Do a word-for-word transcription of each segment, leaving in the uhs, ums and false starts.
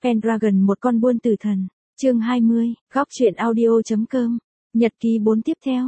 Pendragon một con buôn tử thần. Chương hai mươi, góc truyện audio.com. Nhật ký bốn tiếp theo.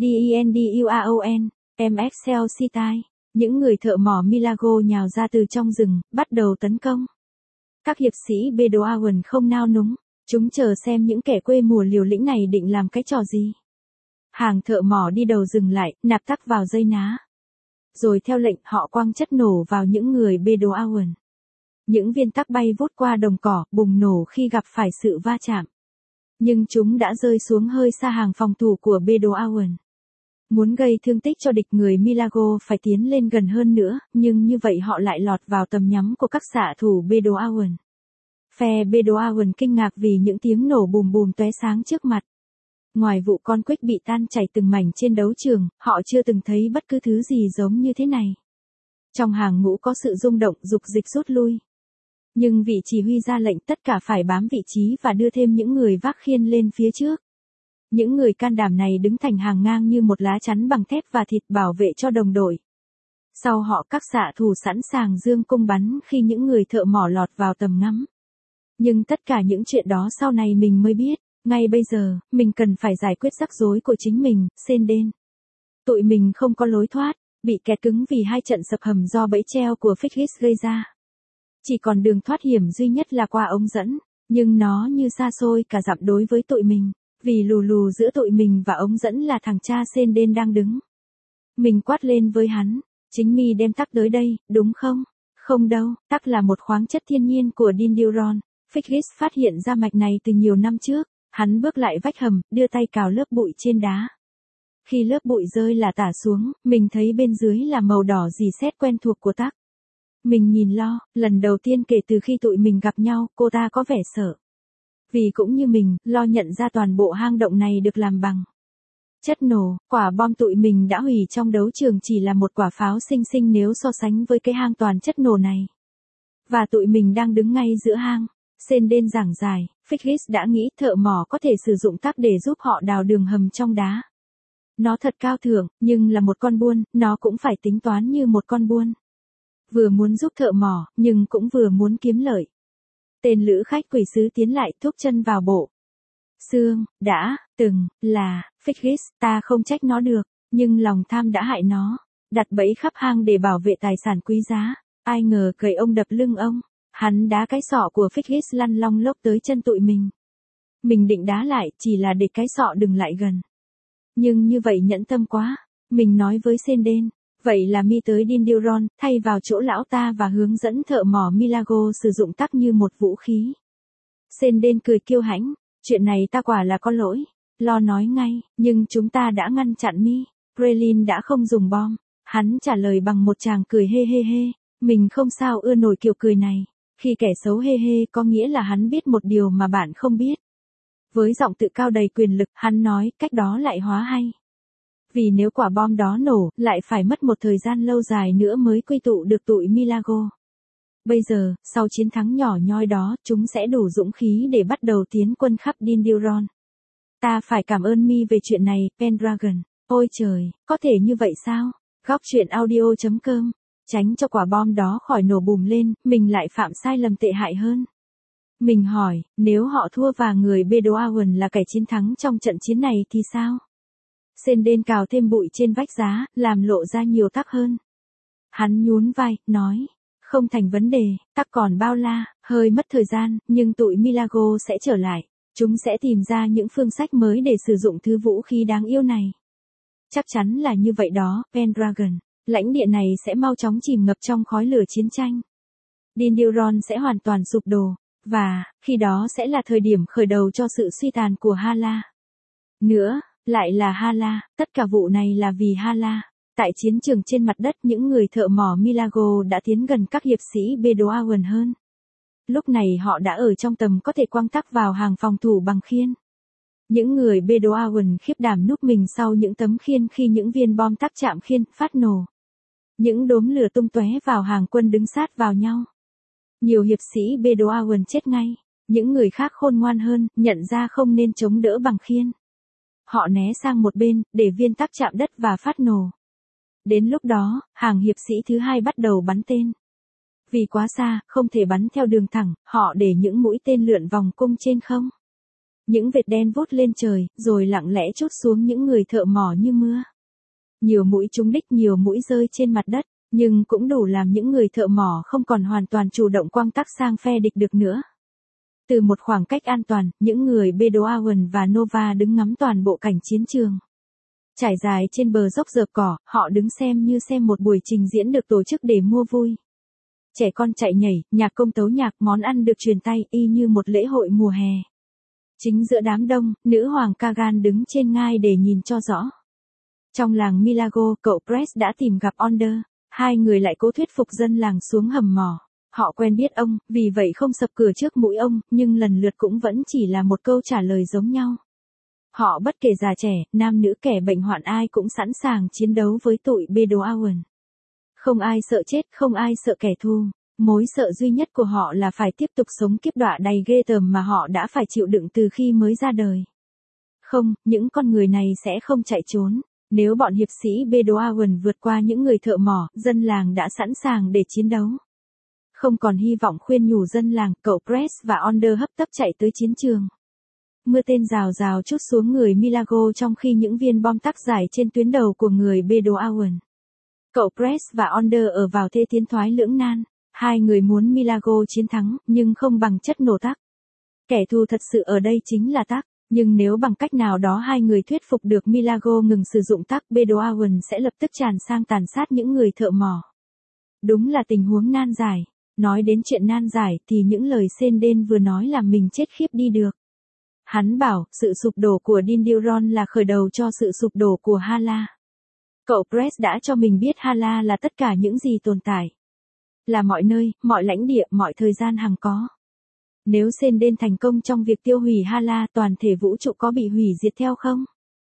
Denduaon, Mxl Citai. Những người thợ mỏ Milago nhào ra từ trong rừng, bắt đầu tấn công. Các hiệp sĩ Bedouin không nao núng, chúng chờ xem những kẻ quê mùa liều lĩnh này định làm cái trò gì. Hàng thợ mỏ đi đầu dừng lại, nạp tắc vào dây ná. Rồi theo lệnh họ quăng chất nổ vào những người Bedouin. Những viên tắc bay vút qua đồng cỏ, bùng nổ khi gặp phải sự va chạm. Nhưng chúng đã rơi xuống hơi xa hàng phòng thủ của Bedouin. Muốn gây thương tích cho địch, người Milago phải tiến lên gần hơn nữa, nhưng như vậy họ lại lọt vào tầm nhắm của các xạ thủ Bedouin. Phe Bedouin kinh ngạc vì những tiếng nổ bùm bùm tóe sáng trước mặt. Ngoài vụ con quýt bị tan chảy từng mảnh trên đấu trường, họ chưa từng thấy bất cứ thứ gì giống như thế này. Trong hàng ngũ có sự rung động, dục dịch rút lui. Nhưng vị chỉ huy ra lệnh tất cả phải bám vị trí và đưa thêm những người vác khiên lên phía trước. Những người can đảm này đứng thành hàng ngang như một lá chắn bằng thép và thịt bảo vệ cho đồng đội. Sau họ các xạ thủ sẵn sàng giương cung bắn khi những người thợ mỏ lọt vào tầm ngắm. Nhưng tất cả những chuyện đó sau này mình mới biết, ngay bây giờ, mình cần phải giải quyết rắc rối của chính mình, Senden. Tụi mình không có lối thoát, bị kẹt cứng vì hai trận sập hầm do bẫy treo của Fixis gây ra. Chỉ còn đường thoát hiểm duy nhất là qua ống dẫn, nhưng nó như xa xôi cả dặm đối với tụi mình, vì lù lù giữa tụi mình và ống dẫn là thằng cha Senden đang đứng. Mình quát lên với hắn, chính mi đem tắc tới đây, đúng không? Không đâu, tắc là một khoáng chất thiên nhiên của Dinduron. Fixis phát hiện ra mạch này từ nhiều năm trước. Hắn bước lại vách hầm, đưa tay cào lớp bụi trên đá. Khi lớp bụi rơi là tả xuống, mình thấy bên dưới là màu đỏ rỉ sét quen thuộc của tắc. Mình nhìn Lo, lần đầu tiên kể từ khi tụi mình gặp nhau, cô ta có vẻ sợ. Vì cũng như mình, Lo nhận ra toàn bộ hang động này được làm bằng chất nổ. Quả bom tụi mình đã hủy trong đấu trường chỉ là một quả pháo xinh xinh nếu so sánh với cái hang toàn chất nổ này. Và tụi mình đang đứng ngay giữa hang. Senden giảng giải, Fixis đã nghĩ thợ mỏ có thể sử dụng tắc để giúp họ đào đường hầm trong đá. Nó thật cao thượng, nhưng là một con buôn, nó cũng phải tính toán như một con buôn. Vừa muốn giúp thợ mỏ, nhưng cũng vừa muốn kiếm lợi. Tên lữ khách quỷ sứ tiến lại thúc chân vào bộ. Xương, đã, từng, là, Fixis, ta không trách nó được, nhưng lòng tham đã hại nó. Đặt bẫy khắp hang để bảo vệ tài sản quý giá, ai ngờ cầy ông đập lưng ông. Hắn đá cái sọ của Fixis lăn long lốc tới chân tụi mình. Mình định đá lại, chỉ là để cái sọ đừng lại gần. Nhưng như vậy nhẫn tâm quá. Mình nói với Senden, vậy là mi tới Dinduron, thay vào chỗ lão ta và hướng dẫn thợ mỏ Milago sử dụng tắc như một vũ khí. Senden cười kiêu hãnh, chuyện này ta quả là có lỗi. Lo nói ngay, nhưng chúng ta đã ngăn chặn mi. Krellin đã không dùng bom. Hắn trả lời bằng một tràng cười hê hê hê. Mình không sao ưa nổi kiểu cười này. Khi kẻ xấu hê hê có nghĩa là hắn biết một điều mà bạn không biết. Với giọng tự cao đầy quyền lực, hắn nói, cách đó lại hóa hay. Vì nếu quả bom đó nổ, lại phải mất một thời gian lâu dài nữa mới quy tụ được tụi Milago. Bây giờ, sau chiến thắng nhỏ nhoi đó, chúng sẽ đủ dũng khí để bắt đầu tiến quân khắp Dinduron. Ta phải cảm ơn mi về chuyện này, Pendragon. Ôi trời, có thể như vậy sao? Góc truyện audio.com. Tránh cho quả bom đó khỏi nổ bùm lên, mình lại phạm sai lầm tệ hại hơn. Mình hỏi, nếu họ thua và người Bedouin là kẻ chiến thắng trong trận chiến này thì sao? Senden cào thêm bụi trên vách giá, làm lộ ra nhiều tắc hơn. Hắn nhún vai, nói, không thành vấn đề, tắc còn bao la, hơi mất thời gian, nhưng tụi Milago sẽ trở lại. Chúng sẽ tìm ra những phương sách mới để sử dụng thứ vũ khí đáng yêu này. Chắc chắn là như vậy đó, Pendragon. Lãnh địa này sẽ mau chóng chìm ngập trong khói lửa chiến tranh. Dinduron sẽ hoàn toàn sụp đổ, và, khi đó sẽ là thời điểm khởi đầu cho sự suy tàn của Hala. Nữa, lại là Hala, tất cả vụ này là vì Hala. Tại chiến trường trên mặt đất những người thợ mỏ Milago đã tiến gần các hiệp sĩ Bedouin hơn. Lúc này họ đã ở trong tầm có thể quăng tắc vào hàng phòng thủ bằng khiên. Những người Bedouin khiếp đảm núp mình sau những tấm khiên khi những viên bom tắc chạm khiên, phát nổ. Những đốm lửa tung tóe vào hàng quân đứng sát vào nhau. Nhiều hiệp sĩ Bedouin chết ngay. Những người khác khôn ngoan hơn, nhận ra không nên chống đỡ bằng khiên. Họ né sang một bên, để viên tắc chạm đất và phát nổ. Đến lúc đó, hàng hiệp sĩ thứ hai bắt đầu bắn tên. Vì quá xa, không thể bắn theo đường thẳng, họ để những mũi tên lượn vòng cung trên không. Những vệt đen vút lên trời, rồi lặng lẽ trút xuống những người thợ mỏ như mưa. Nhiều mũi trúng đích, nhiều mũi rơi trên mặt đất, nhưng cũng đủ làm những người thợ mỏ không còn hoàn toàn chủ động quăng tắc sang phe địch được nữa. Từ một khoảng cách an toàn, những người Bedouin và Nova đứng ngắm toàn bộ cảnh chiến trường. Trải dài trên bờ dốc rợp cỏ, họ đứng xem như xem một buổi trình diễn được tổ chức để mua vui. Trẻ con chạy nhảy, nhạc công tấu nhạc, món ăn được truyền tay y như một lễ hội mùa hè. Chính giữa đám đông, nữ hoàng Kagan đứng trên ngai để nhìn cho rõ. Trong làng Milago, cậu Press đã tìm gặp Onder, hai người lại cố thuyết phục dân làng xuống hầm mỏ. Họ quen biết ông, vì vậy không sập cửa trước mũi ông, nhưng lần lượt cũng vẫn chỉ là một câu trả lời giống nhau. Họ bất kể già trẻ, nam nữ, kẻ bệnh hoạn, ai cũng sẵn sàng chiến đấu với tụi Bedouin. Không ai sợ chết, không ai sợ kẻ thù. Mối sợ duy nhất của họ là phải tiếp tục sống kiếp đọa đầy ghê tởm mà họ đã phải chịu đựng từ khi mới ra đời. Không, những con người này sẽ không chạy trốn. Nếu bọn hiệp sĩ Bedouin vượt qua những người thợ mỏ, dân làng đã sẵn sàng để chiến đấu. Không còn hy vọng khuyên nhủ dân làng, cậu Press và Onder hấp tấp chạy tới chiến trường. Mưa tên rào rào trút xuống người Milago trong khi những viên bom tắc rải trên tuyến đầu của người Bedouin. Cậu Press và Onder ở vào thế tiến thoái lưỡng nan. Hai người muốn Milago chiến thắng, nhưng không bằng chất nổ tắc. Kẻ thù thật sự ở đây chính là tắc, nhưng nếu bằng cách nào đó hai người thuyết phục được Milago ngừng sử dụng tắc, Bedouin sẽ lập tức tràn sang tàn sát những người thợ mỏ. Đúng là tình huống nan giải. Nói đến chuyện nan giải thì những lời Senden vừa nói làm mình chết khiếp đi được. Hắn bảo, sự sụp đổ của Dindiron là khởi đầu cho sự sụp đổ của Hala. Cậu Press đã cho mình biết Hala là tất cả những gì tồn tại. Là mọi nơi, mọi lãnh địa, mọi thời gian hằng có. Nếu Senden thành công trong việc tiêu hủy Hala, toàn thể vũ trụ có bị hủy diệt theo không?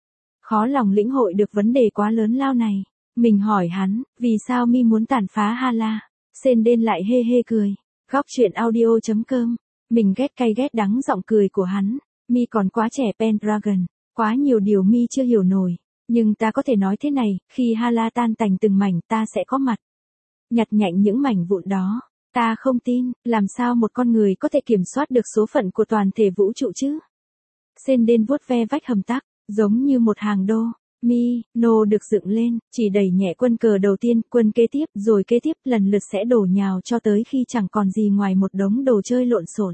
Khó lòng lĩnh hội được vấn đề quá lớn lao này. Mình hỏi hắn, vì sao mi muốn tàn phá Hala? Senden lại hê hê cười. Góc truyện audio chấm com. Mình ghét cay ghét đắng giọng cười của hắn. Mi còn quá trẻ Pendragon. Quá nhiều điều mi chưa hiểu nổi. Nhưng ta có thể nói thế này, khi Hala tan tành từng mảnh ta sẽ có mặt. Nhặt nhạnh những mảnh vụn đó. Ta không tin, làm sao một con người có thể kiểm soát được số phận của toàn thể vũ trụ chứ? Senden vuốt ve vách hầm tắc, giống như một hàng đô. Mi, nô được dựng lên, chỉ đẩy nhẹ quân cờ đầu tiên, quân kế tiếp, rồi kế tiếp lần lượt sẽ đổ nhào cho tới khi chẳng còn gì ngoài một đống đồ chơi lộn xộn.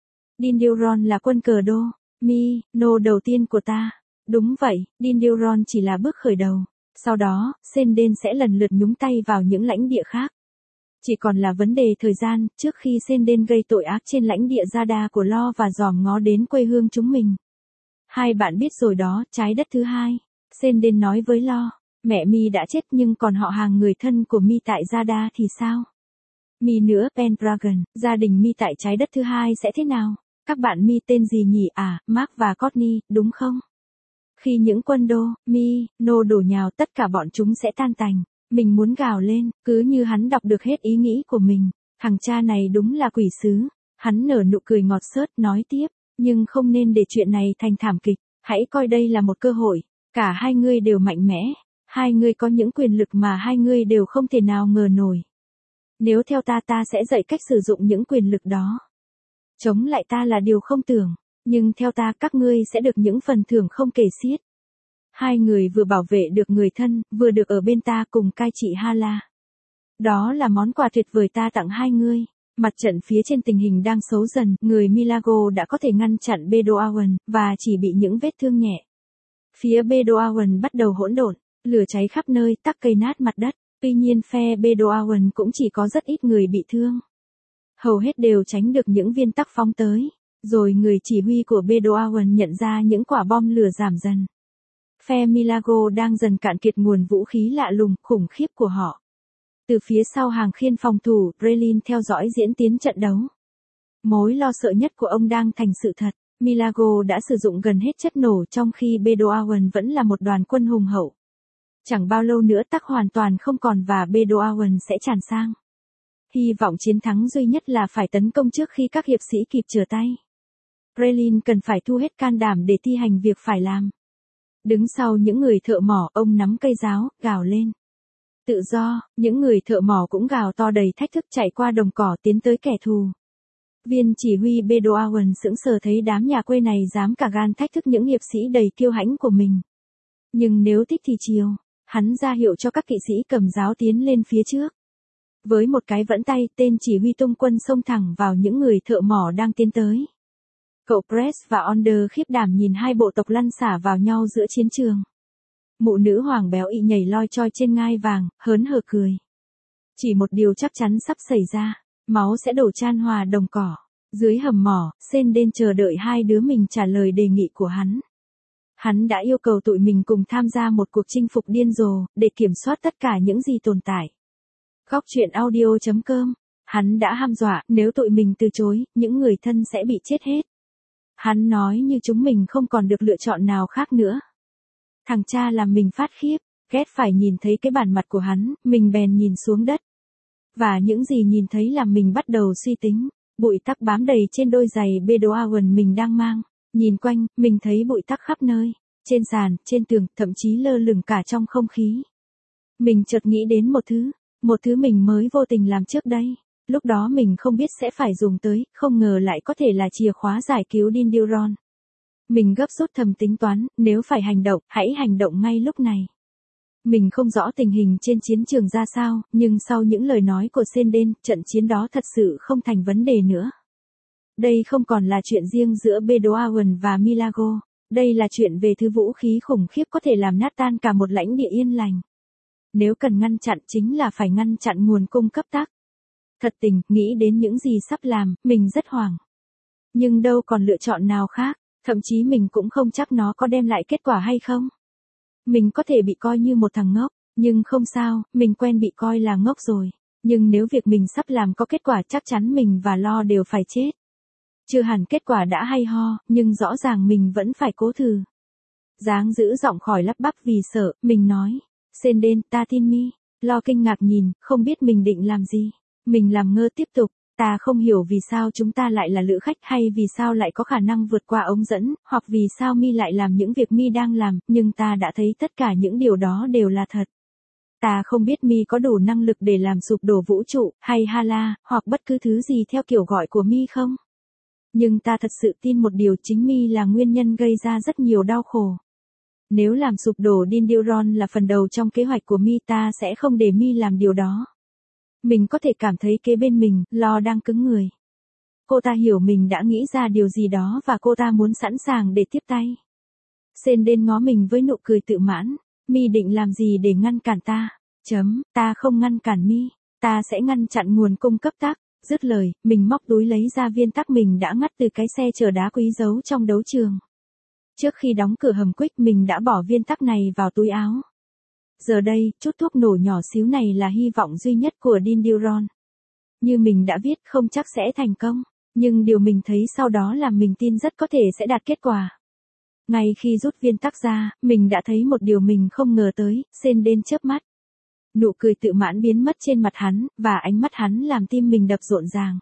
Dindiron là quân cờ đô. Mi, nô đầu tiên của ta. Đúng vậy, Dindiron chỉ là bước khởi đầu. Sau đó, Senden sẽ lần lượt nhúng tay vào những lãnh địa khác. Chỉ còn là vấn đề thời gian, trước khi Senden gây tội ác trên lãnh địa Zada của Lo và dòm ngó đến quê hương chúng mình. Hai bạn biết rồi đó, trái đất thứ hai. Senden nói với Lo, mẹ mi đã chết nhưng còn họ hàng người thân của mi tại Zada thì sao? Mi nữa, Pendragon, gia đình mi tại trái đất thứ hai sẽ thế nào? Các bạn mi tên gì nhỉ? À, Mark và Courtney, đúng không? Khi những quân đô, mi, nô đổ nhào, tất cả bọn chúng sẽ tan tành. Mình muốn gào lên, cứ như hắn đọc được hết ý nghĩ của mình. Thằng cha này đúng là quỷ sứ. Hắn nở nụ cười ngọt xớt, nói tiếp, nhưng không nên để chuyện này thành thảm kịch. Hãy coi đây là một cơ hội. Cả hai ngươi đều mạnh mẽ. Hai ngươi có những quyền lực mà hai ngươi đều không thể nào ngờ nổi. Nếu theo ta ta sẽ dạy cách sử dụng những quyền lực đó. Chống lại ta là điều không tưởng. Nhưng theo ta các ngươi sẽ được những phần thưởng không kể xiết. Hai người vừa bảo vệ được người thân, vừa được ở bên ta cùng cai trị Hala. Đó là món quà tuyệt vời ta tặng hai ngươi. Mặt trận phía trên tình hình đang xấu dần, người Milago đã có thể ngăn chặn Bedouin, và chỉ bị những vết thương nhẹ. Phía Bedouin bắt đầu hỗn độn, lửa cháy khắp nơi, tắc cây nát mặt đất. Tuy nhiên phe Bedouin cũng chỉ có rất ít người bị thương. Hầu hết đều tránh được những viên tắc phóng tới. Rồi người chỉ huy của Bedouin nhận ra những quả bom lửa giảm dần. Phe Milago đang dần cạn kiệt nguồn vũ khí lạ lùng, khủng khiếp của họ. Từ phía sau hàng khiên phòng thủ, Breslin theo dõi diễn tiến trận đấu. Mối lo sợ nhất của ông đang thành sự thật. Milago đã sử dụng gần hết chất nổ trong khi Bedouin vẫn là một đoàn quân hùng hậu. Chẳng bao lâu nữa tắc hoàn toàn không còn và Bedouin sẽ tràn sang. Hy vọng chiến thắng duy nhất là phải tấn công trước khi các hiệp sĩ kịp trở tay. Breslin cần phải thu hết can đảm để thi hành việc phải làm. Đứng sau những người thợ mỏ, ông nắm cây giáo, gào lên. Tự do, những người thợ mỏ cũng gào to đầy thách thức chạy qua đồng cỏ tiến tới kẻ thù. Viên chỉ huy Bedouin sững sờ thấy đám nhà quê này dám cả gan thách thức những hiệp sĩ đầy kiêu hãnh của mình. Nhưng nếu thích thì chiều, hắn ra hiệu cho các kỵ sĩ cầm giáo tiến lên phía trước. Với một cái vẫn tay, tên chỉ huy tung quân xông thẳng vào những người thợ mỏ đang tiến tới. Cậu Press và Onder khiếp đảm nhìn hai bộ tộc lăn xả vào nhau giữa chiến trường. Mụ nữ hoàng béo ị nhảy loi choi trên ngai vàng, hớn hở cười. Chỉ một điều chắc chắn sắp xảy ra, máu sẽ đổ chan hòa đồng cỏ. Dưới hầm mỏ, Senden chờ đợi hai đứa mình trả lời đề nghị của hắn. Hắn đã yêu cầu tụi mình cùng tham gia một cuộc chinh phục điên rồ, để kiểm soát tất cả những gì tồn tại. Góc truyện audio chấm com. Hắn đã hăm dọa, nếu tụi mình từ chối, những người thân sẽ bị chết hết. Hắn nói như chúng mình không còn được lựa chọn nào khác nữa. Thằng cha làm mình phát khiếp, ghét phải nhìn thấy cái bản mặt của hắn, mình bèn nhìn xuống đất. Và những gì nhìn thấy làm mình bắt đầu suy tính, bụi tắc bám đầy trên đôi giày Bedouin mình đang mang. Nhìn quanh, mình thấy bụi tắc khắp nơi, trên sàn, trên tường, thậm chí lơ lửng cả trong không khí. Mình chợt nghĩ đến một thứ, một thứ mình mới vô tình làm trước đây. Lúc đó mình không biết sẽ phải dùng tới, không ngờ lại có thể là chìa khóa giải cứu Dindyron. Mình gấp rút thầm tính toán, nếu phải hành động, hãy hành động ngay lúc này. Mình không rõ tình hình trên chiến trường ra sao, nhưng sau những lời nói của Senden, trận chiến đó thật sự không thành vấn đề nữa. Đây không còn là chuyện riêng giữa Bedouin và Milagro, đây là chuyện về thứ vũ khí khủng khiếp có thể làm nát tan cả một lãnh địa yên lành. Nếu cần ngăn chặn chính là phải ngăn chặn nguồn cung cấp tắc. Thật tình, nghĩ đến những gì sắp làm, mình rất hoảng. Nhưng đâu còn lựa chọn nào khác, thậm chí mình cũng không chắc nó có đem lại kết quả hay không. Mình có thể bị coi như một thằng ngốc, nhưng không sao, mình quen bị coi là ngốc rồi. Nhưng nếu việc mình sắp làm có kết quả chắc chắn mình và Lo đều phải chết. Chưa hẳn kết quả đã hay ho, nhưng rõ ràng mình vẫn phải cố thử. Dáng giữ giọng khỏi lắp bắp vì sợ, mình nói. Senden, ta tin mi. Lo kinh ngạc nhìn, không biết mình định làm gì. Mình làm ngơ tiếp tục. Ta không hiểu vì sao chúng ta lại là lữ khách hay vì sao lại có khả năng vượt qua ống dẫn, hoặc vì sao mi lại làm những việc mi đang làm, nhưng ta đã thấy tất cả những điều đó đều là thật. Ta không biết mi có đủ năng lực để làm sụp đổ vũ trụ, hay Hala, hoặc bất cứ thứ gì theo kiểu gọi của mi không. Nhưng ta thật sự tin một điều, chính mi là nguyên nhân gây ra rất nhiều đau khổ. Nếu làm sụp đổ Dindyron là phần đầu trong kế hoạch của mi, ta sẽ không để mi làm điều đó. Mình có thể cảm thấy kế bên mình, Lo đang cứng người. Cô ta hiểu mình đã nghĩ ra điều gì đó và cô ta muốn sẵn sàng để tiếp tay. Senden ngó mình với nụ cười tự mãn. Mi định làm gì để ngăn cản ta? Chấm, ta không ngăn cản mi, ta sẽ ngăn chặn nguồn cung cấp tắc. Dứt lời, mình móc túi lấy ra viên tắc mình đã ngắt từ cái xe chở đá quý giấu trong đấu trường. Trước khi đóng cửa hầm Quick mình đã bỏ viên tắc này vào túi áo. Giờ đây, chút thuốc nổ nhỏ xíu này là hy vọng duy nhất của Dindyron. Như mình đã viết, không chắc sẽ thành công, nhưng điều mình thấy sau đó làm mình tin rất có thể sẽ đạt kết quả. Ngay khi rút viên tắc ra, mình đã thấy một điều mình không ngờ tới, Senden chớp mắt. Nụ cười tự mãn biến mất trên mặt hắn, và ánh mắt hắn làm tim mình đập rộn ràng.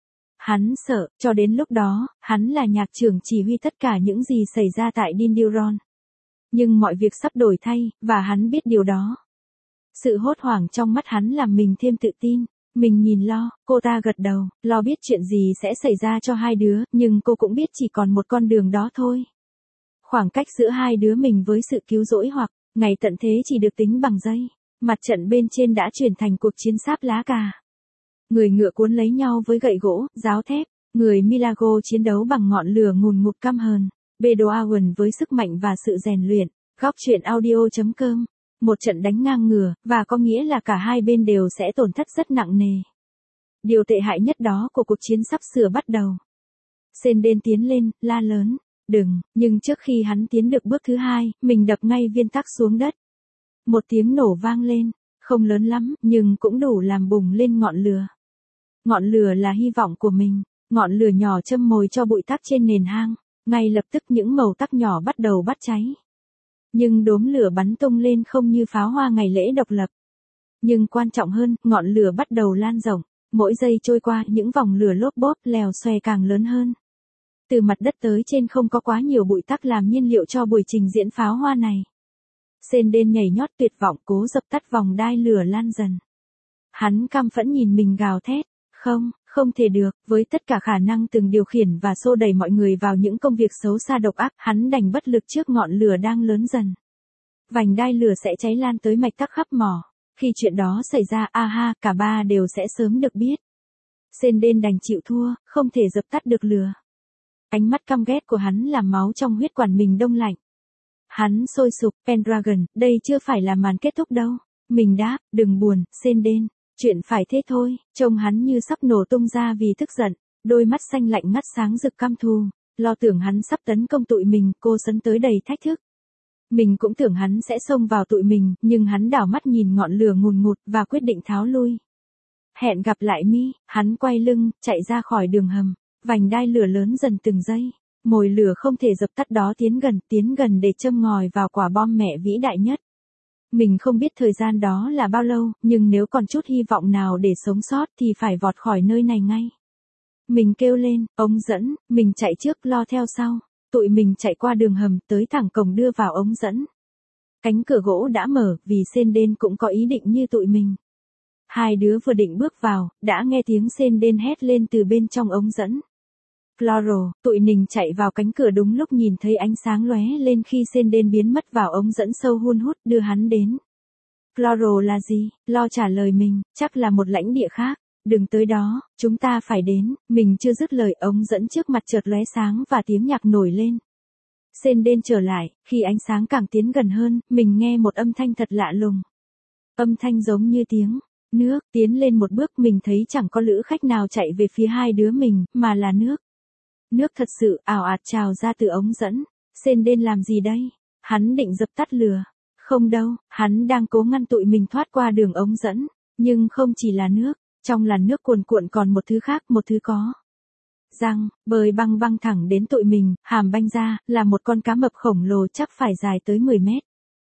Hắn sợ, cho đến lúc đó, hắn là nhạc trưởng chỉ huy tất cả những gì xảy ra tại Dindyron. Nhưng mọi việc sắp đổi thay, và hắn biết điều đó. Sự hốt hoảng trong mắt hắn làm mình thêm tự tin. Mình nhìn Lo, cô ta gật đầu, Lo biết chuyện gì sẽ xảy ra cho hai đứa, nhưng cô cũng biết chỉ còn một con đường đó thôi. Khoảng cách giữa hai đứa mình với sự cứu rỗi hoặc ngày tận thế chỉ được tính bằng giây. Mặt trận bên trên đã chuyển thành cuộc chiến sáp lá cà. Người ngựa cuốn lấy nhau với gậy gỗ, giáo thép. Người Milagro chiến đấu bằng ngọn lửa ngùn ngụt căm hờn. Bedouin với sức mạnh và sự rèn luyện. Góc truyện audio chấm com. Một trận đánh ngang ngửa, và có nghĩa là cả hai bên đều sẽ tổn thất rất nặng nề. Điều tệ hại nhất đó của cuộc chiến sắp sửa bắt đầu. Senden tiến lên, la lớn. Đừng, nhưng trước khi hắn tiến được bước thứ hai, mình đập ngay viên tắc xuống đất. Một tiếng nổ vang lên, không lớn lắm, nhưng cũng đủ làm bùng lên ngọn lửa. Ngọn lửa là hy vọng của mình, ngọn lửa nhỏ châm mồi cho bụi tắc trên nền hang. Ngay lập tức những mẩu tắc nhỏ bắt đầu bắt cháy. Nhưng đốm lửa bắn tung lên không như pháo hoa ngày lễ độc lập. Nhưng quan trọng hơn, ngọn lửa bắt đầu lan rộng. Mỗi giây trôi qua, những vòng lửa lốp bốp lèo xòe càng lớn hơn. Từ mặt đất tới trên không có quá nhiều bụi tắc làm nhiên liệu cho buổi trình diễn pháo hoa này. Senden nhảy nhót tuyệt vọng cố dập tắt vòng đai lửa lan dần. Hắn căm phẫn nhìn mình gào thét. Không, không thể được, với tất cả khả năng từng điều khiển và xô đẩy mọi người vào những công việc xấu xa độc ác, hắn đành bất lực trước ngọn lửa đang lớn dần. Vành đai lửa sẽ cháy lan tới mạch tắc khắp mỏ. Khi chuyện đó xảy ra, a ha, cả ba đều sẽ sớm được biết. Senden đành chịu thua, không thể dập tắt được lửa. Ánh mắt căm ghét của hắn làm máu trong huyết quản mình đông lạnh. Hắn sôi sục, Pendragon, đây chưa phải là màn kết thúc đâu. Mình đáp, đừng buồn, Senden, chuyện phải thế thôi. Trông hắn như sắp nổ tung ra vì tức giận, đôi mắt xanh lạnh ngắt sáng rực căm thù. Lo tưởng hắn sắp tấn công tụi mình, cô sấn tới đầy thách thức. Mình cũng tưởng hắn sẽ xông vào tụi mình, nhưng hắn đảo mắt nhìn ngọn lửa ngùn ngụt và quyết định tháo lui. Hẹn gặp lại Mi, hắn quay lưng, chạy ra khỏi đường hầm. Vành đai lửa lớn dần từng giây. Mồi lửa không thể dập tắt đó tiến gần, tiến gần để châm ngòi vào quả bom mẹ vĩ đại nhất. Mình không biết thời gian đó là bao lâu, nhưng nếu còn chút hy vọng nào để sống sót thì phải vọt khỏi nơi này ngay. Mình kêu lên, ống dẫn, mình chạy trước lo theo sau. Tụi mình chạy qua đường hầm tới thẳng cổng đưa vào ống dẫn. Cánh cửa gỗ đã mở vì Senden cũng có ý định như tụi mình. Hai đứa vừa định bước vào, đã nghe tiếng Senden hét lên từ bên trong ống dẫn. Floral, tụi mình chạy vào cánh cửa đúng lúc nhìn thấy ánh sáng lóe lên khi Senden biến mất vào ống dẫn sâu hun hút đưa hắn đến. Floral là gì? Lo trả lời mình, chắc là một lãnh địa khác. Đừng tới đó, chúng ta phải đến. Mình chưa dứt lời, ống dẫn trước mặt chợt lóe sáng và tiếng nhạc nổi lên. Senden trở lại, khi ánh sáng càng tiến gần hơn, mình nghe một âm thanh thật lạ lùng. Âm thanh giống như tiếng nước. Tiến lên một bước mình thấy chẳng có lữ khách nào chạy về phía hai đứa mình, mà là nước. Nước thật sự ảo ạt trào ra từ ống dẫn. Senden làm gì đây? Hắn định dập tắt lửa. Không đâu, hắn đang cố ngăn tụi mình thoát qua đường ống dẫn. Nhưng không chỉ là nước, trong làn nước cuồn cuộn còn một thứ khác, một thứ có răng, bơi băng băng thẳng đến tụi mình, hàm banh ra, là một con cá mập khổng lồ chắc phải dài tới mười mét.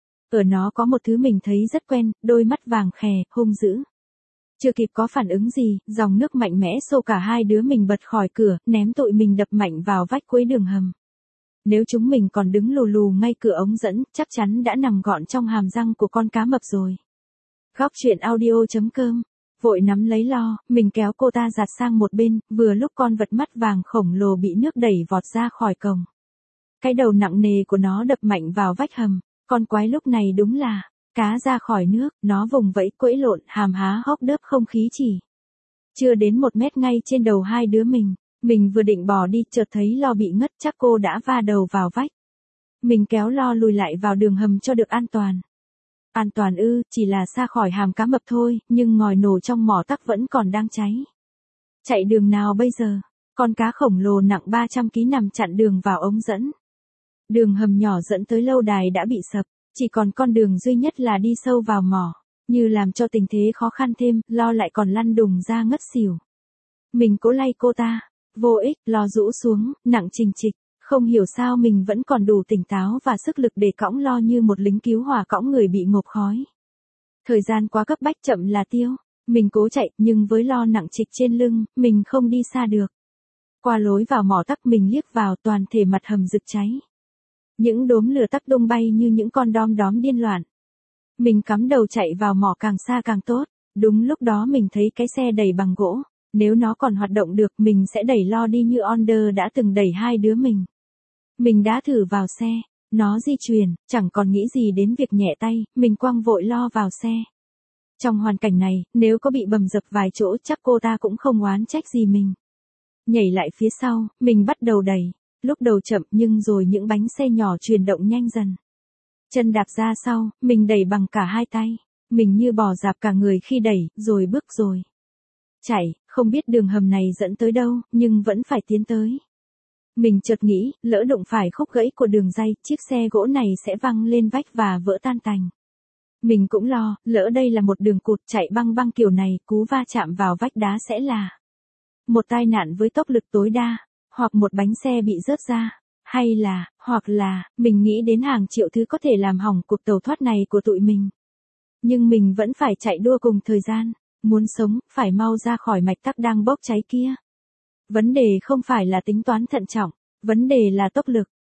Ở nó có một thứ mình thấy rất quen, đôi mắt vàng khè, hung dữ. Chưa kịp có phản ứng gì, dòng nước mạnh mẽ xô cả hai đứa mình bật khỏi cửa, ném tụi mình đập mạnh vào vách cuối đường hầm. Nếu chúng mình còn đứng lù lù ngay cửa ống dẫn, chắc chắn đã nằm gọn trong hàm răng của con cá mập rồi. Góc truyện audio chấm com. Vội nắm lấy Lo, mình kéo cô ta giạt sang một bên, vừa lúc con vật mắt vàng khổng lồ bị nước đẩy vọt ra khỏi cổng. Cái đầu nặng nề của nó đập mạnh vào vách hầm, con quái lúc này đúng là cá ra khỏi nước, nó vùng vẫy quẫy lộn, hàm há hốc đớp không khí chỉ. Chưa đến một mét ngay trên đầu hai đứa mình, mình vừa định bỏ đi chợt thấy Lo bị ngất, chắc cô đã va đầu vào vách. Mình kéo Lo lùi lại vào đường hầm cho được an toàn. An toàn ư, chỉ là xa khỏi hàm cá mập thôi, nhưng ngòi nổ trong mỏ tắc vẫn còn đang cháy. Chạy đường nào bây giờ? Con cá khổng lồ nặng ba trăm ki lô gam nằm chặn đường vào ống dẫn. Đường hầm nhỏ dẫn tới lâu đài đã bị sập, chỉ còn con đường duy nhất là đi sâu vào mỏ, như làm cho tình thế khó khăn thêm, Lo lại còn lăn đùng ra ngất xỉu. Mình cố lay cô ta, vô ích, Lo rũ xuống, nặng trình trịch. Không hiểu sao mình vẫn còn đủ tỉnh táo và sức lực để cõng Lo như một lính cứu hỏa cõng người bị ngộp khói. Thời gian quá cấp bách chậm là tiêu. Mình cố chạy, nhưng với Lo nặng trịch trên lưng, mình không đi xa được. Qua lối vào mỏ tắc mình liếc vào, toàn thể mặt hầm rực cháy. Những đốm lửa tắc tung bay như những con đom đóm điên loạn. Mình cắm đầu chạy vào mỏ càng xa càng tốt. Đúng lúc đó mình thấy cái xe đẩy bằng gỗ. Nếu nó còn hoạt động được, mình sẽ đẩy Lo đi như Onder đã từng đẩy hai đứa mình. Mình đã thử vào xe, nó di chuyển, chẳng còn nghĩ gì đến việc nhẹ tay, mình quăng vội Lo vào xe. Trong hoàn cảnh này, nếu có bị bầm dập vài chỗ chắc cô ta cũng không oán trách gì mình. Nhảy lại phía sau, mình bắt đầu đẩy, lúc đầu chậm nhưng rồi những bánh xe nhỏ chuyển động nhanh dần. Chân đạp ra sau, mình đẩy bằng cả hai tay, mình như bò dạp cả người khi đẩy, rồi bước rồi. Chạy, không biết đường hầm này dẫn tới đâu, nhưng vẫn phải tiến tới. Mình chợt nghĩ, lỡ đụng phải khúc gãy của đường ray, chiếc xe gỗ này sẽ văng lên vách và vỡ tan tành. Mình cũng lo, lỡ đây là một đường cụt chạy băng băng kiểu này, cú va chạm vào vách đá sẽ là một tai nạn với tốc lực tối đa, hoặc một bánh xe bị rớt ra, hay là, hoặc là, mình nghĩ đến hàng triệu thứ có thể làm hỏng cuộc tàu thoát này của tụi mình. Nhưng mình vẫn phải chạy đua cùng thời gian, muốn sống, phải mau ra khỏi mạch tắc đang bốc cháy kia. Vấn đề không phải là tính toán thận trọng, vấn đề là tốc lực.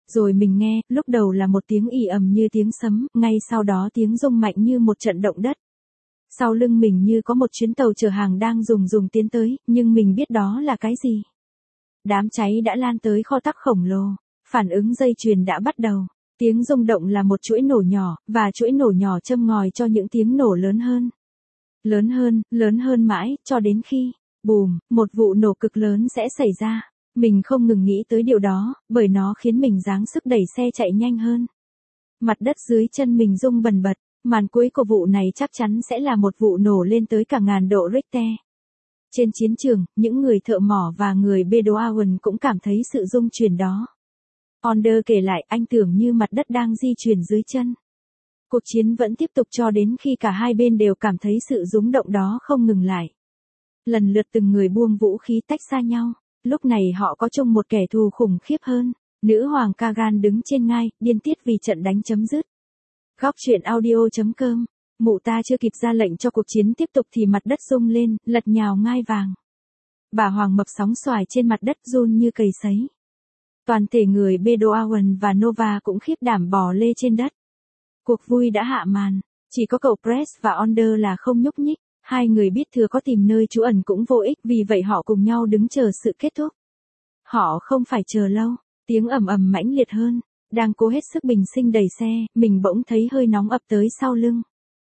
Rồi mình nghe, lúc đầu là một tiếng ì ầm như tiếng sấm, ngay sau đó tiếng rung mạnh như một trận động đất. Sau lưng mình như có một chuyến tàu chở hàng đang rùng rùng tiến tới, nhưng mình biết đó là cái gì. Đám cháy đã lan tới kho thóc khổng lồ, phản ứng dây chuyền đã bắt đầu. Tiếng rung động là một chuỗi nổ nhỏ, và chuỗi nổ nhỏ châm ngòi cho những tiếng nổ lớn hơn. Lớn hơn, lớn hơn mãi, cho đến khi, bùm, một vụ nổ cực lớn sẽ xảy ra. Mình không ngừng nghĩ tới điều đó, bởi nó khiến mình giáng sức đẩy xe chạy nhanh hơn. Mặt đất dưới chân mình rung bần bật, màn cuối của vụ này chắc chắn sẽ là một vụ nổ lên tới cả ngàn độ Richter. Trên chiến trường, những người thợ mỏ và người Bedouin cũng cảm thấy sự rung chuyển đó. Onder kể lại, anh tưởng như mặt đất đang di chuyển dưới chân. Cuộc chiến vẫn tiếp tục cho đến khi cả hai bên đều cảm thấy sự rung động đó không ngừng lại. Lần lượt từng người buông vũ khí tách xa nhau, lúc này họ có chung một kẻ thù khủng khiếp hơn. Nữ hoàng Kagan đứng trên ngai, điên tiết vì trận đánh chấm dứt. Góc truyện audio chấm com. Mụ ta chưa kịp ra lệnh cho cuộc chiến tiếp tục thì mặt đất rung lên, lật nhào ngai vàng. Bà hoàng mập sóng xoài trên mặt đất run như cầy sấy. Toàn thể người Bedouin và Nova cũng khiếp đảm bò lê trên đất. Cuộc vui đã hạ màn, chỉ có cậu Press và Onder là không nhúc nhích. Hai người biết thừa có tìm nơi trú ẩn cũng vô ích, vì vậy họ cùng nhau đứng chờ sự kết thúc. Họ không phải chờ lâu, tiếng ầm ầm mãnh liệt hơn. Đang cố hết sức bình sinh đẩy xe, mình bỗng thấy hơi nóng ập tới sau lưng.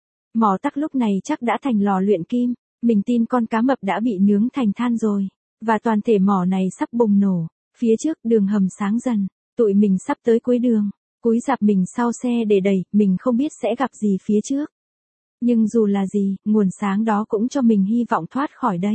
Mỏ tắc lúc này chắc đã thành lò luyện kim, mình tin con cá mập đã bị nướng thành than rồi, và toàn thể mỏ này sắp bùng nổ. Phía trước đường hầm sáng dần, tụi mình sắp tới cuối đường, cúi rạp mình sau xe để đẩy, mình không biết sẽ gặp gì phía trước. Nhưng dù là gì, nguồn sáng đó cũng cho mình hy vọng thoát khỏi đây.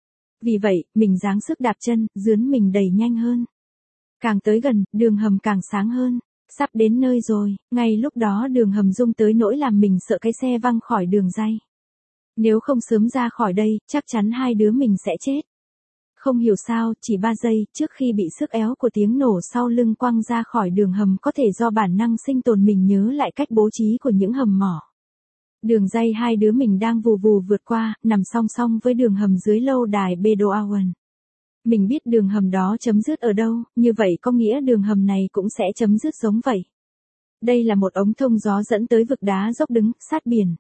Vì vậy, mình giáng sức đạp chân, dướn mình đẩy nhanh hơn. Càng tới gần, đường hầm càng sáng hơn. Sắp đến nơi rồi, ngay lúc đó đường hầm rung tới nỗi làm mình sợ cái xe văng khỏi đường ray. Nếu không sớm ra khỏi đây, chắc chắn hai đứa mình sẽ chết. Không hiểu sao, chỉ ba giây trước khi bị sức éo của tiếng nổ sau lưng quăng ra khỏi đường hầm có thể do bản năng sinh tồn mình nhớ lại cách bố trí của những hầm mỏ. Đường ray hai đứa mình đang vù vù vượt qua, nằm song song với đường hầm dưới lâu đài Bedouin. Mình biết đường hầm đó chấm dứt ở đâu, như vậy có nghĩa đường hầm này cũng sẽ chấm dứt giống vậy. Đây là một ống thông gió dẫn tới vực đá dốc đứng, sát biển.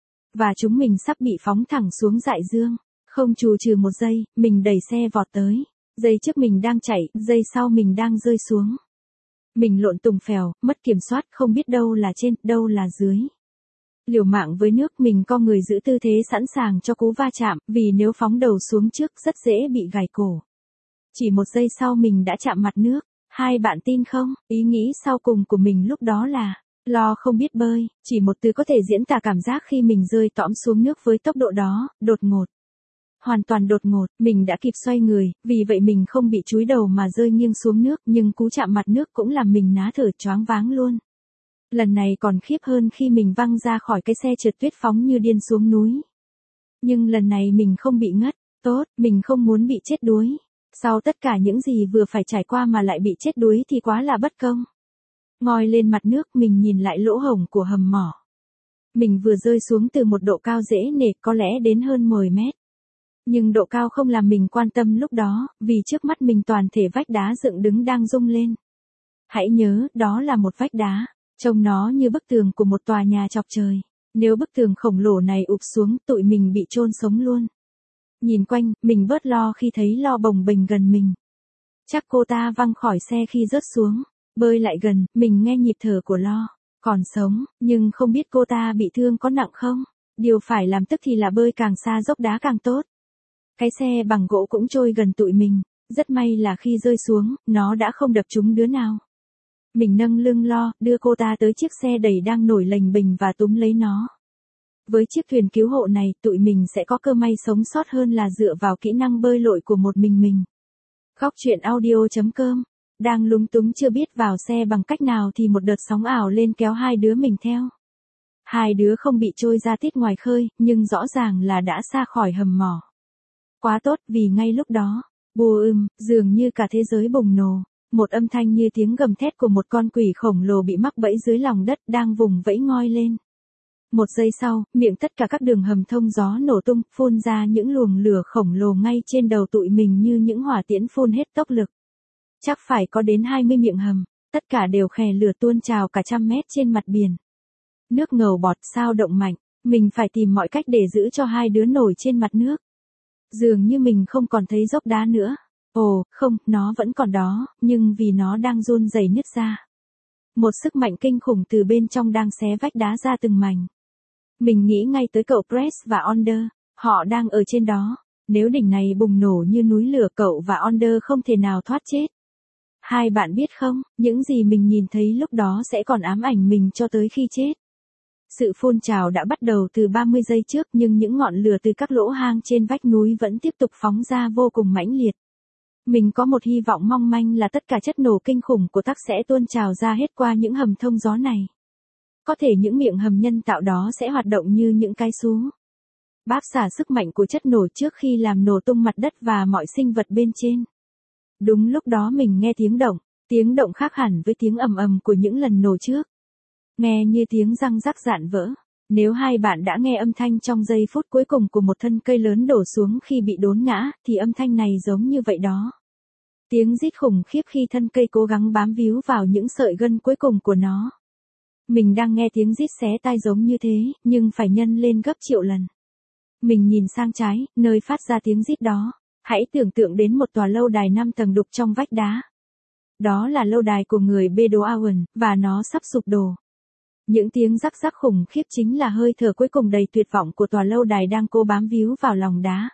Và chúng mình sắp bị phóng thẳng xuống đại dương. Không chù trừ một giây, mình đẩy xe vọt tới. Giây trước mình đang chạy, giây sau mình đang rơi xuống. Mình lộn tùng phèo, mất kiểm soát, không biết đâu là trên, đâu là dưới. Liều mạng với nước, mình co người giữ tư thế sẵn sàng cho cú va chạm, vì nếu phóng đầu xuống trước rất dễ bị gãy cổ. Chỉ một giây sau mình đã chạm mặt nước. Hai bạn tin không? Ý nghĩ sau cùng của mình lúc đó là lo không biết bơi, chỉ một từ có thể diễn tả cảm giác khi mình rơi tõm xuống nước với tốc độ đó, đột ngột. Hoàn toàn đột ngột, mình đã kịp xoay người, vì vậy mình không bị chúi đầu mà rơi nghiêng xuống nước, nhưng cú chạm mặt nước cũng làm mình ná thở choáng váng luôn. Lần này còn khiếp hơn khi mình văng ra khỏi cái xe trượt tuyết phóng như điên xuống núi. Nhưng lần này mình không bị ngất, tốt, mình không muốn bị chết đuối. Sau tất cả những gì vừa phải trải qua mà lại bị chết đuối thì quá là bất công. Ngoi lên mặt nước mình nhìn lại lỗ hổng của hầm mỏ. Mình vừa rơi xuống từ một độ cao dễ nể có lẽ đến hơn mười mét. Nhưng độ cao không làm mình quan tâm lúc đó, vì trước mắt mình toàn thể vách đá dựng đứng đang rung lên. Hãy nhớ, đó là một vách đá, trông nó như bức tường của một tòa nhà chọc trời. Nếu bức tường khổng lồ này ụp xuống, tụi mình bị chôn sống luôn. Nhìn quanh, mình bớt lo khi thấy Lo bồng bềnh gần mình. Chắc cô ta văng khỏi xe khi rớt xuống. Bơi lại gần, mình nghe nhịp thở của Lo. Còn sống, nhưng không biết cô ta bị thương có nặng không? Điều phải làm tức thì là bơi càng xa dốc đá càng tốt. Cái xe bằng gỗ cũng trôi gần tụi mình. Rất may là khi rơi xuống, nó đã không đập trúng đứa nào. Mình nâng lưng Lo, đưa cô ta tới chiếc xe đẩy đang nổi lềnh bềnh và túm lấy nó. Với chiếc thuyền cứu hộ này, tụi mình sẽ có cơ may sống sót hơn là dựa vào kỹ năng bơi lội của một mình mình. Góc truyện audio chấm com. Đang lúng túng chưa biết vào xe bằng cách nào thì một đợt sóng ảo lên kéo hai đứa mình theo. Hai đứa không bị trôi ra tít ngoài khơi, nhưng rõ ràng là đã xa khỏi hầm mỏ. Quá tốt, vì ngay lúc đó, bùa ưm, dường như cả thế giới bùng nổ. Một âm thanh như tiếng gầm thét của một con quỷ khổng lồ bị mắc bẫy dưới lòng đất đang vùng vẫy ngoi lên. Một giây sau, miệng tất cả các đường hầm thông gió nổ tung, phun ra những luồng lửa khổng lồ ngay trên đầu tụi mình như những hỏa tiễn phun hết tốc lực. Chắc phải có đến hai mươi miệng hầm. tất cả đều khè lửa tuôn trào cả trăm mét trên mặt biển. Nước ngầu bọt sao động mạnh, mình phải tìm mọi cách để giữ cho hai đứa nổi trên mặt nước. Dường như mình không còn thấy dốc đá nữa. Ồ, không, nó vẫn còn đó, nhưng vì nó đang run rẩy nứt ra. Một sức mạnh kinh khủng từ bên trong đang xé vách đá ra từng mảnh. Mình nghĩ ngay tới cậu Press và Onder, họ đang ở trên đó. Nếu đỉnh này bùng nổ như núi lửa, cậu và Onder không thể nào thoát chết. Hai bạn biết không, những gì mình nhìn thấy lúc đó sẽ còn ám ảnh mình cho tới khi chết. Sự phun trào đã bắt đầu từ ba mươi giây trước, nhưng những ngọn lửa từ các lỗ hang trên vách núi vẫn tiếp tục phóng ra vô cùng mãnh liệt. Mình có một hy vọng mong manh là tất cả chất nổ kinh khủng của tắc sẽ tuôn trào ra hết qua những hầm thông gió này. Có thể những miệng hầm nhân tạo đó sẽ hoạt động như những cái sú báp xả sức mạnh của chất nổ trước khi làm nổ tung mặt đất và mọi sinh vật bên trên. Đúng lúc đó mình nghe tiếng động, tiếng động khác hẳn với tiếng ầm ầm của những lần nổ trước. Nghe như tiếng răng rắc rạn vỡ. Nếu hai bạn đã nghe âm thanh trong giây phút cuối cùng của một thân cây lớn đổ xuống khi bị đốn ngã, thì âm thanh này giống như vậy đó. Tiếng rít khủng khiếp khi thân cây cố gắng bám víu vào những sợi gân cuối cùng của nó. Mình đang nghe tiếng rít xé tai giống như thế, nhưng phải nhân lên gấp triệu lần. Mình nhìn sang trái, nơi phát ra tiếng rít đó. Hãy tưởng tượng đến một tòa lâu đài năm tầng đục trong vách đá. Đó là lâu đài của người Bedouin, và nó sắp sụp đổ. Những tiếng rắc rắc khủng khiếp chính là hơi thở cuối cùng đầy tuyệt vọng của tòa lâu đài đang cố bám víu vào lòng đá.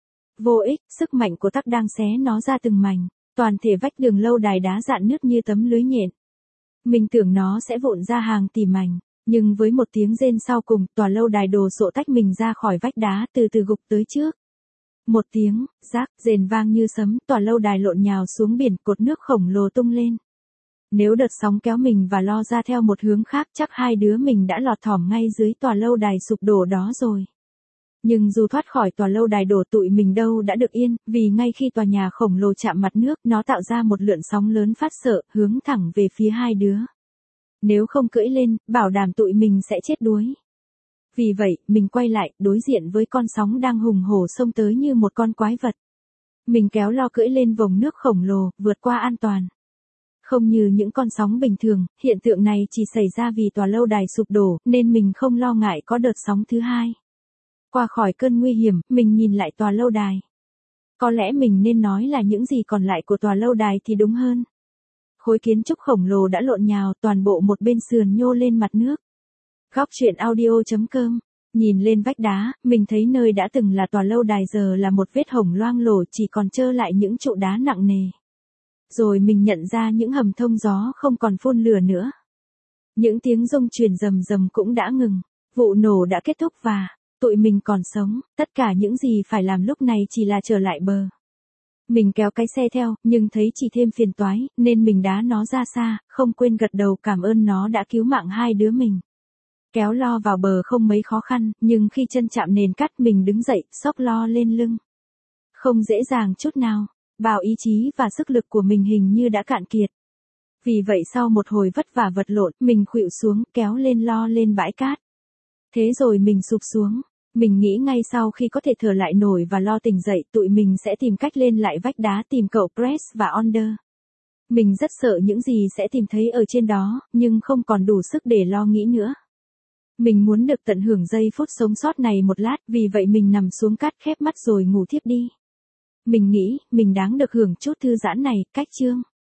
Vô ích, sức mạnh của tắc đang xé nó ra từng mảnh, toàn thể vách đường lâu đài đá rạn nứt như tấm lưới nhện. Mình tưởng nó sẽ vụn ra hàng tỷ mảnh, nhưng với một tiếng rên sau cùng, tòa lâu đài đồ sộ tách mình ra khỏi vách đá, từ từ gục tới trước. Một tiếng, rác, rền vang như sấm, tòa lâu đài lộn nhào xuống biển, cột nước khổng lồ tung lên. Nếu đợt sóng kéo mình và lo ra theo một hướng khác, chắc hai đứa mình đã lọt thỏm ngay dưới tòa lâu đài sụp đổ đó rồi. Nhưng dù thoát khỏi tòa lâu đài đổ, tụi mình đâu đã được yên, vì ngay khi tòa nhà khổng lồ chạm mặt nước, nó tạo ra một lượn sóng lớn phát sợ, hướng thẳng về phía hai đứa. Nếu không cưỡi lên, bảo đảm tụi mình sẽ chết đuối. Vì vậy, mình quay lại, đối diện với con sóng đang hùng hổ xông tới như một con quái vật. Mình kéo lo cưỡi lên vòng nước khổng lồ, vượt qua an toàn. Không như những con sóng bình thường, hiện tượng này chỉ xảy ra vì tòa lâu đài sụp đổ, nên mình không lo ngại có đợt sóng thứ hai. Qua khỏi cơn nguy hiểm, mình nhìn lại tòa lâu đài. Có lẽ mình nên nói là những gì còn lại của tòa lâu đài thì đúng hơn. Khối kiến trúc khổng lồ đã lộn nhào, toàn bộ một bên sườn nhô lên mặt nước. Góc truyện audio chấm com. Nhìn lên vách đá, mình thấy nơi đã từng là tòa lâu đài giờ là một vết hổng loang lổ, chỉ còn trơ lại những trụ đá nặng nề. Rồi mình nhận ra những hầm thông gió không còn phun lửa nữa. Những tiếng rung truyền rầm rầm cũng đã ngừng. Vụ nổ đã kết thúc và tụi mình còn sống. Tất cả những gì phải làm lúc này chỉ là trở lại bờ. Mình kéo cái xe theo, nhưng thấy chỉ thêm phiền toái, nên mình đá nó ra xa, không quên gật đầu cảm ơn nó đã cứu mạng hai đứa mình. Kéo lo vào bờ không mấy khó khăn, nhưng khi chân chạm nền cát mình đứng dậy, xốc lo lên lưng. Không dễ dàng chút nào. Bao ý chí và sức lực của mình hình như đã cạn kiệt. Vì vậy sau một hồi vất vả vật lộn, mình khuỵu xuống, kéo lên lo lên bãi cát. Thế rồi mình sụp xuống. Mình nghĩ ngay sau khi có thể thở lại nổi và lo tỉnh dậy, tụi mình sẽ tìm cách lên lại vách đá tìm cậu Press và Onder. Mình rất sợ những gì sẽ tìm thấy ở trên đó, nhưng không còn đủ sức để lo nghĩ nữa. Mình muốn được tận hưởng giây phút sống sót này một lát, vì vậy mình nằm xuống cát khép mắt rồi ngủ thiếp đi. Mình nghĩ, mình đáng được hưởng chút thư giãn này, cách chương.